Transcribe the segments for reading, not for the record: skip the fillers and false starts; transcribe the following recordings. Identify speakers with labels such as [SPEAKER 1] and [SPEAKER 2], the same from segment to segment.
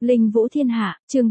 [SPEAKER 1] Linh Vũ Thiên Hạ, chương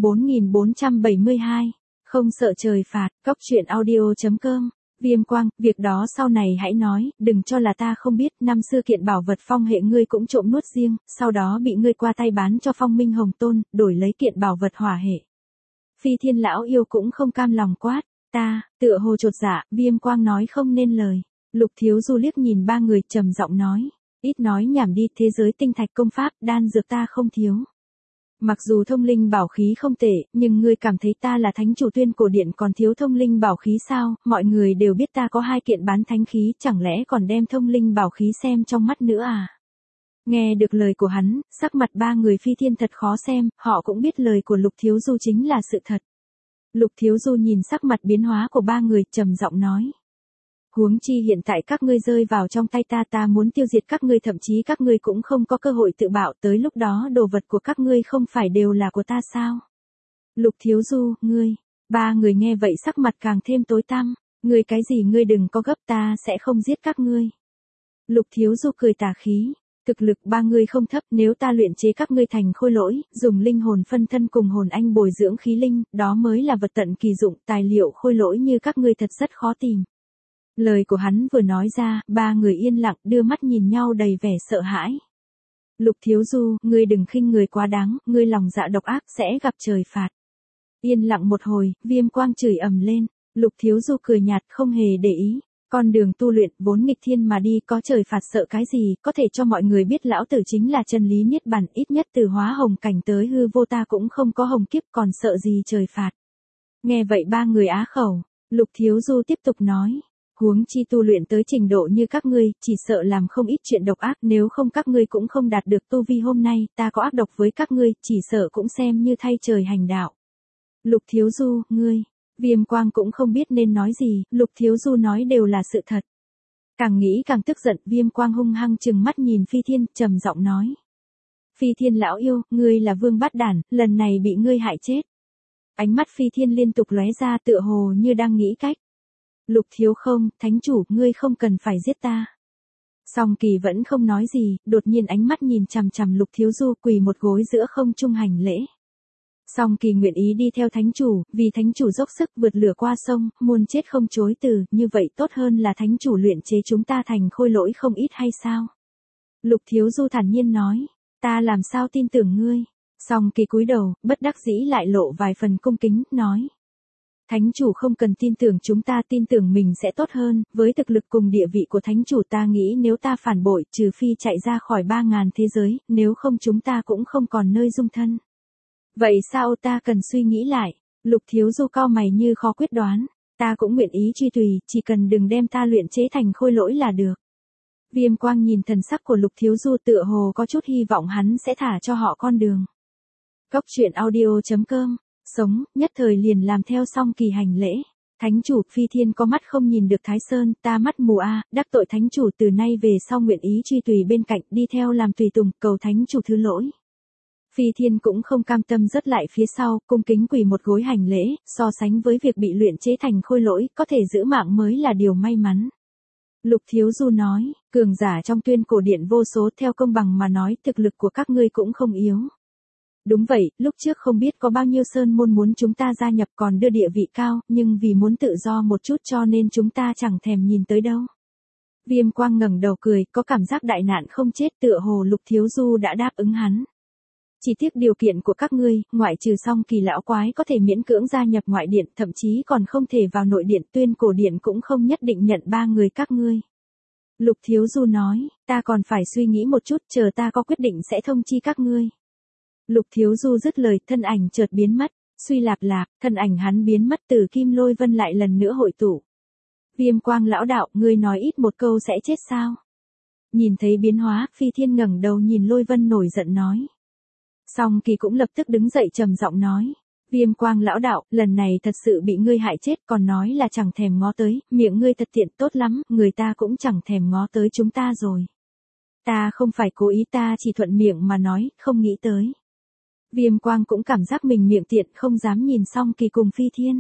[SPEAKER 1] 4472. Không sợ trời phạt, cóc truyện audio.com. Viêm Quang, việc đó sau này hãy nói, đừng cho là ta không biết, năm xưa kiện bảo vật phong hệ ngươi cũng trộm nuốt riêng, sau đó bị ngươi qua tay bán cho Phong Minh Hồng Tôn, đổi lấy kiện bảo vật hỏa hệ. Phi Thiên lão yêu cũng không cam lòng quát, ta, tựa hồ chột dạ, Viêm Quang nói không nên lời. Lục Thiếu Du liếc nhìn ba người trầm giọng nói, ít nói nhảm đi, thế giới tinh thạch công pháp, đan dược ta không thiếu. Mặc dù thông linh bảo khí không tệ, nhưng ngươi cảm thấy ta là thánh chủ Tuyên Cổ Điện còn thiếu thông linh bảo khí sao? Mọi người đều biết ta có 2 kiện bán thánh khí, chẳng lẽ còn đem thông linh bảo khí xem trong mắt nữa à? Nghe được lời của hắn, sắc mặt ba người Phi Thiên thật khó xem, họ cũng biết lời của Lục Thiếu Du chính là sự thật. Lục Thiếu Du nhìn sắc mặt biến hóa của ba người, trầm giọng nói. Huống chi hiện tại các ngươi rơi vào trong tay ta muốn tiêu diệt các ngươi, thậm chí các ngươi cũng không có cơ hội tự bạo, tới lúc đó đồ vật của các ngươi không phải đều là của ta sao? Lục Thiếu Du, ngươi, ba người nghe vậy sắc mặt càng thêm tối tăm, ngươi cái gì ngươi đừng có gấp, ta sẽ không giết các ngươi. Lục Thiếu Du cười tà khí, thực lực ba ngươi không thấp, nếu ta luyện chế các ngươi thành khôi lỗi, dùng linh hồn phân thân cùng hồn anh bồi dưỡng khí linh, đó mới là vật tận kỳ dụng, tài liệu khôi lỗi như các ngươi thật rất khó tìm. Lời của hắn vừa nói ra, ba người yên lặng đưa mắt nhìn nhau đầy vẻ sợ hãi. Lục Thiếu Du, ngươi đừng khinh người quá đáng, ngươi lòng dạ độc ác sẽ gặp trời phạt. Yên lặng một hồi, Viêm Quang chửi ầm lên, Lục Thiếu Du cười nhạt không hề để ý. Con đường tu luyện vốn nghịch thiên mà đi, có trời phạt sợ cái gì, có thể cho mọi người biết lão tử chính là chân lý niết bàn, ít nhất từ hóa hồng cảnh tới hư vô ta cũng không có hồng kiếp, còn sợ gì trời phạt. Nghe vậy ba người á khẩu, Lục Thiếu Du tiếp tục nói. Huống chi tu luyện tới trình độ như các ngươi, chỉ sợ làm không ít chuyện độc ác, nếu không các ngươi cũng không đạt được tu vi hôm nay, ta có ác độc với các ngươi, chỉ sợ cũng xem như thay trời hành đạo. Lục Thiếu Du, ngươi, Viêm Quang cũng không biết nên nói gì, Lục Thiếu Du nói đều là sự thật. Càng nghĩ càng tức giận, Viêm Quang hung hăng trừng mắt nhìn Phi Thiên, trầm giọng nói. Phi Thiên lão yêu, ngươi là vương bát đản, lần này bị ngươi hại chết. Ánh mắt Phi Thiên liên tục lóe ra tựa hồ như đang nghĩ cách. Lục Thiếu không, thánh chủ, ngươi không cần phải giết ta. Song Kỳ vẫn không nói gì, đột nhiên ánh mắt nhìn chằm chằm Lục Thiếu Du quỳ một gối giữa không trung hành lễ. Song Kỳ nguyện ý đi theo thánh chủ, vì thánh chủ dốc sức vượt lửa qua sông, muôn chết không chối từ, như vậy tốt hơn là thánh chủ luyện chế chúng ta thành khôi lỗi không ít hay sao? Lục Thiếu Du thản nhiên nói, ta làm sao tin tưởng ngươi? Song Kỳ cúi đầu, bất đắc dĩ lại lộ vài phần cung kính, nói. Thánh chủ không cần tin tưởng chúng ta, tin tưởng mình sẽ tốt hơn, với thực lực cùng địa vị của thánh chủ ta nghĩ nếu ta phản bội, trừ phi chạy ra khỏi 3.000 thế giới, nếu không chúng ta cũng không còn nơi dung thân. Vậy sao ta cần suy nghĩ lại? Lục Thiếu Du cau mày như khó quyết đoán, ta cũng nguyện ý truy tùy, chỉ cần đừng đem ta luyện chế thành khôi lỗi là được. Viêm Quang nhìn thần sắc của Lục Thiếu Du tựa hồ có chút hy vọng hắn sẽ thả cho họ con đường. Cóc truyện audio.com. Sống, nhất thời liền làm theo Song Kỳ hành lễ. Thánh chủ, Phi Thiên có mắt không nhìn được Thái Sơn, ta mắt mù đắc tội thánh chủ, từ nay về sau nguyện ý truy tùy bên cạnh, đi theo làm tùy tùng, cầu thánh chủ thứ lỗi. Phi Thiên cũng không cam tâm rớt lại phía sau, cung kính quỳ một gối hành lễ, so sánh với việc bị luyện chế thành khôi lỗi, có thể giữ mạng mới là điều may mắn. Lục Thiếu Du nói, cường giả trong Tuyên Cổ Điện vô số, theo công bằng mà nói, thực lực của các ngươi cũng không yếu. Đúng vậy, lúc trước không biết có bao nhiêu sơn môn muốn chúng ta gia nhập còn đưa địa vị cao, nhưng vì muốn tự do một chút cho nên chúng ta chẳng thèm nhìn tới đâu. Viêm Quang ngẩng đầu cười, có cảm giác đại nạn không chết, tựa hồ Lục Thiếu Du đã đáp ứng hắn. Chỉ tiếc điều kiện của các ngươi, ngoại trừ Song Kỳ lão quái có thể miễn cưỡng gia nhập ngoại điện, thậm chí còn không thể vào nội điện, Tuyên Cổ Điện cũng không nhất định nhận 3 người các ngươi. Lục Thiếu Du nói, ta còn phải suy nghĩ một chút, chờ ta có quyết định sẽ thông chi các ngươi. Lục Thiếu Du dứt lời, thân ảnh chợt biến mất, suy lạp lạp, thân ảnh hắn biến mất, từ Kim Lôi Vân lại lần nữa hội tụ. Viêm Quang lão đạo, ngươi nói ít một câu sẽ chết sao? Nhìn thấy biến hóa, Phi Thiên ngẩng đầu nhìn Lôi Vân nổi giận nói. Song Kỳ cũng lập tức đứng dậy trầm giọng nói. Viêm Quang lão đạo, lần này thật sự bị ngươi hại chết, còn nói là chẳng thèm ngó tới, miệng ngươi thật tiện, tốt lắm, người ta cũng chẳng thèm ngó tới chúng ta rồi. Ta không phải cố ý, ta chỉ thuận miệng mà nói, không nghĩ tới. Viêm Quang cũng cảm giác mình miệng tiện, không dám nhìn Song Kỳ cùng Phi Thiên.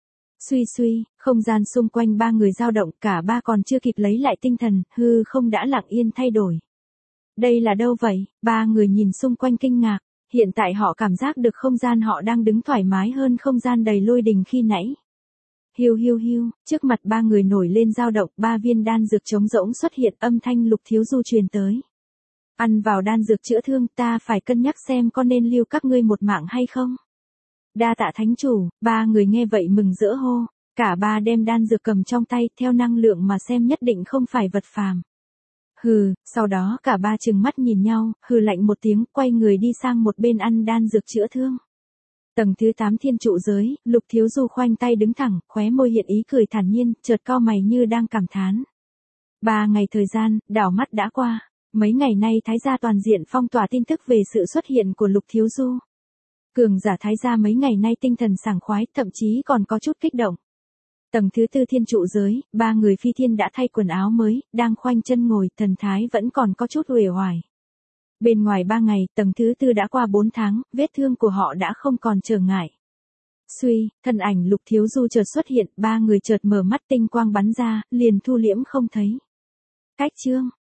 [SPEAKER 1] Suy, không gian xung quanh ba người dao động, cả ba còn chưa kịp lấy lại tinh thần, hư không đã lặng yên thay đổi. Đây là đâu vậy? Ba người nhìn xung quanh kinh ngạc, Hiện tại họ cảm giác được không gian họ đang đứng thoải mái hơn không gian đầy lôi đình khi nãy. Hiu hiu hiu, trước mặt ba người nổi lên dao động, ba viên đan dược trống rỗng xuất hiện, âm thanh Lục Thiếu Du truyền tới. Ăn vào đan dược chữa thương, ta phải cân nhắc xem có nên lưu các ngươi một mạng hay không. Đa tạ thánh chủ, ba người nghe vậy mừng rỡ hô, cả ba đem đan dược cầm trong tay, theo năng lượng mà xem nhất định không phải vật phàm. Hừ, sau đó cả ba trừng mắt nhìn nhau, hừ lạnh một tiếng, quay người đi sang một bên ăn đan dược chữa thương. Tầng thứ 8 thiên trụ giới, Lục Thiếu Du khoanh tay đứng thẳng, khóe môi hiện ý cười thản nhiên, chợt cau mày như đang cảm thán. 3 ngày thời gian, đảo mắt đã qua. Mấy ngày nay Thái gia toàn diện phong tỏa tin tức về sự xuất hiện của Lục Thiếu Du. Cường giả Thái gia mấy ngày nay tinh thần sảng khoái, thậm chí còn có chút kích động. Tầng thứ 4 thiên trụ giới, ba người phi thiên đã thay quần áo mới, đang khoanh chân ngồi, thần thái vẫn còn có chút uể oải. Bên ngoài 3 ngày, tầng thứ 4 đã qua 4 tháng, vết thương của họ đã không còn trở ngại. Suy, thân ảnh Lục Thiếu Du chợt xuất hiện, ba người chợt mở mắt tinh quang bắn ra, liền thu liễm không thấy. Cách chương